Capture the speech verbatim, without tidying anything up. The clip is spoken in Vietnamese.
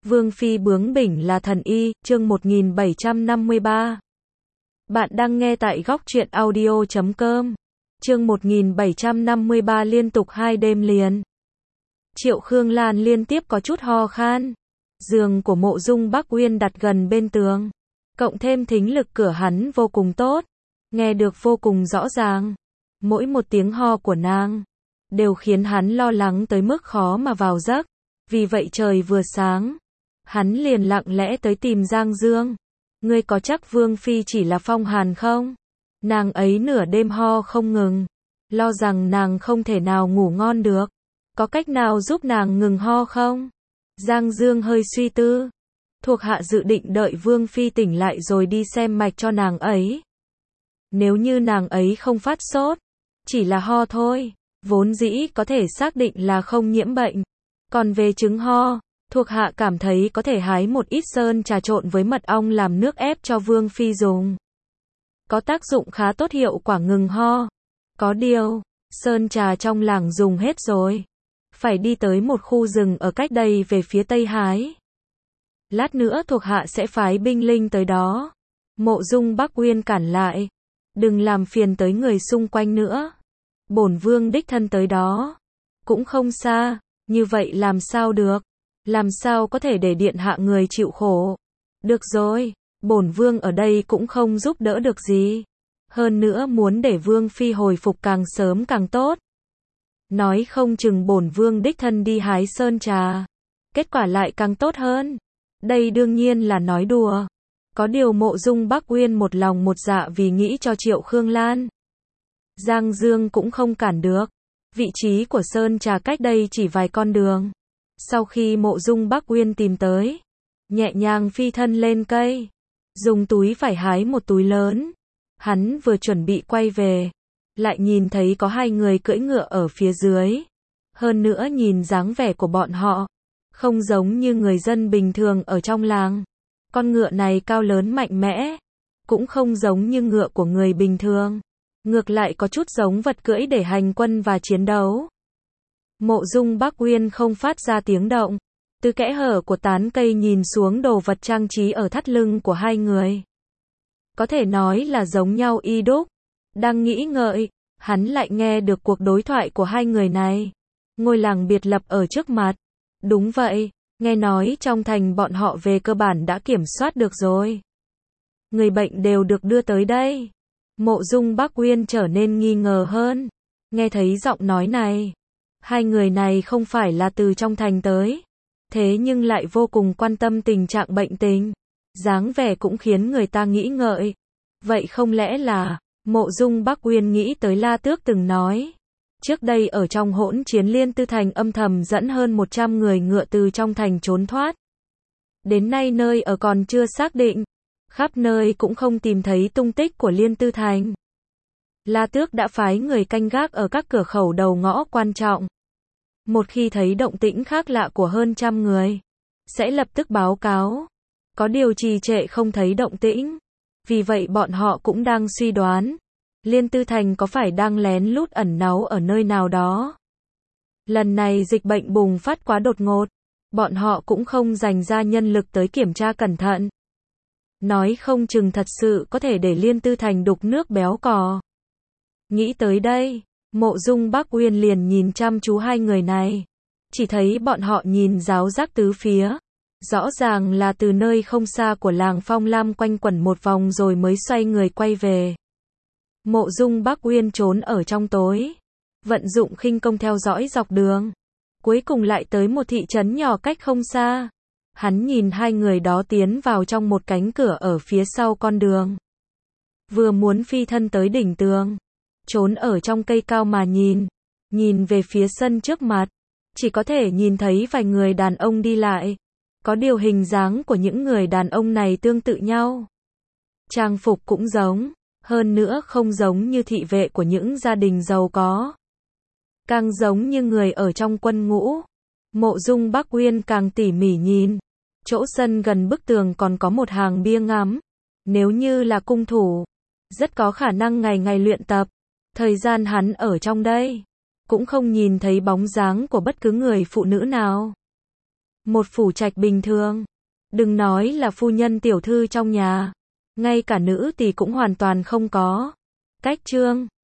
Vương phi bướng bỉnh là thần y, chương một nghìn bảy trăm năm mươi ba. Bạn đang nghe tại góc truyện audio chấm com. Chương một nghìn bảy trăm năm mươi ba liên tục hai đêm liền. Triệu Khương Lan liên tiếp có chút ho khan. Giường của Mộ Dung Bắc Uyên đặt gần bên tường. Cộng thêm thính lực cửa hắn vô cùng tốt. Nghe được vô cùng rõ ràng. Mỗi một tiếng ho của nàng đều khiến hắn lo lắng tới mức khó mà vào giấc. Vì vậy trời vừa sáng, hắn liền lặng lẽ tới tìm Giang Dương. Ngươi có chắc Vương phi chỉ là phong hàn không? Nàng ấy nửa đêm ho không ngừng, lo rằng nàng không thể nào ngủ ngon được. Có cách nào giúp nàng ngừng ho không? Giang Dương hơi suy tư. Thuộc hạ dự định đợi Vương phi tỉnh lại rồi đi xem mạch cho nàng ấy. Nếu như nàng ấy không phát sốt, chỉ là ho thôi, vốn dĩ có thể xác định là không nhiễm bệnh. Còn về chứng ho, thuộc hạ cảm thấy có thể hái một ít sơn trà trộn với mật ong làm nước ép cho Vương phi dùng. Có tác dụng khá tốt, hiệu quả ngừng ho. Có điều, sơn trà trong làng dùng hết rồi. Phải đi tới một khu rừng ở cách đây về phía tây hái. Lát nữa thuộc hạ sẽ phái binh linh tới đó. Mộ Dung Bắc Uyên cản lại. Đừng làm phiền tới người xung quanh nữa. Bổn vương đích thân tới đó. Cũng không xa. Như vậy làm sao được? Làm sao có thể để điện hạ người chịu khổ? Được rồi, bổn vương ở đây cũng không giúp đỡ được gì. Hơn nữa muốn để vương phi hồi phục càng sớm càng tốt. Nói không chừng bổn vương đích thân đi hái sơn trà. Kết quả lại càng tốt hơn. Đây đương nhiên là nói đùa. Có điều Mộ Dung Bắc Uyên một lòng một dạ vì nghĩ cho Triệu Khương Lan. Giang Dương cũng không cản được. Vị trí của sơn trà cách đây chỉ vài con đường. Sau khi Mộ Dung Bắc Uyên tìm tới, nhẹ nhàng phi thân lên cây, dùng túi vải hái một túi lớn. Hắn vừa chuẩn bị quay về, lại nhìn thấy có hai người cưỡi ngựa ở phía dưới. Hơn nữa nhìn dáng vẻ của bọn họ, không giống như người dân bình thường ở trong làng. Con ngựa này cao lớn mạnh mẽ, cũng không giống như ngựa của người bình thường. Ngược lại có chút giống vật cưỡi để hành quân và chiến đấu. Mộ Dung Bắc Uyên không phát ra tiếng động. Từ kẽ hở của tán cây nhìn xuống đồ vật trang trí ở thắt lưng của hai người. Có thể nói là giống nhau y đúc. Đang nghĩ ngợi, hắn lại nghe được cuộc đối thoại của hai người này. Ngôi làng biệt lập ở trước mặt. Đúng vậy, nghe nói trong thành bọn họ về cơ bản đã kiểm soát được rồi. Người bệnh đều được đưa tới đây. Mộ Dung Bắc Uyên trở nên nghi ngờ hơn. Nghe thấy giọng nói này, hai người này không phải là từ trong thành tới. Thế nhưng lại vô cùng quan tâm tình trạng bệnh tình. Dáng vẻ cũng khiến người ta nghĩ ngợi. Vậy không lẽ là, Mộ Dung Bắc Uyên nghĩ tới La Tước từng nói. Trước đây ở trong hỗn chiến Liên Tư Thành âm thầm dẫn hơn một trăm người ngựa từ trong thành trốn thoát. Đến nay nơi ở còn chưa xác định. Khắp nơi cũng không tìm thấy tung tích của Liên Tư Thành. La Tước đã phái người canh gác ở các cửa khẩu đầu ngõ quan trọng. Một khi thấy động tĩnh khác lạ của hơn trăm người, sẽ lập tức báo cáo. Có điều trì trệ không thấy động tĩnh. Vì vậy bọn họ cũng đang suy đoán, Liên Tư Thành có phải đang lén lút ẩn náu ở nơi nào đó. Lần này dịch bệnh bùng phát quá đột ngột, bọn họ cũng không dành ra nhân lực tới kiểm tra cẩn thận. Nói không chừng thật sự có thể để Liên Tư Thành đục nước béo cò. Nghĩ tới đây, Mộ Dung Bắc Uyên liền nhìn chăm chú hai người này. Chỉ thấy bọn họ nhìn ráo rác tứ phía. Rõ ràng là từ nơi không xa của làng Phong Lam quanh quẩn một vòng rồi mới xoay người quay về. Mộ Dung Bắc Uyên trốn ở trong tối, vận dụng khinh công theo dõi dọc đường. Cuối cùng lại tới một thị trấn nhỏ cách không xa. Hắn nhìn hai người đó tiến vào trong một cánh cửa ở phía sau con đường. Vừa muốn phi thân tới đỉnh tường, trốn ở trong cây cao mà nhìn, nhìn về phía sân trước mặt, chỉ có thể nhìn thấy vài người đàn ông đi lại. Có điều hình dáng của những người đàn ông này tương tự nhau. Trang phục cũng giống, hơn nữa không giống như thị vệ của những gia đình giàu có. Càng giống như người ở trong quân ngũ. Mộ Dung Bắc Uyên càng tỉ mỉ nhìn. Chỗ sân gần bức tường còn có một hàng bia ngắm. Nếu như là cung thủ, rất có khả năng ngày ngày luyện tập. Thời gian hắn ở trong đây, cũng không nhìn thấy bóng dáng của bất cứ người phụ nữ nào. Một phủ trạch bình thường. Đừng nói là phu nhân tiểu thư trong nhà. Ngay cả nữ tỳ cũng hoàn toàn không có. Cách trương.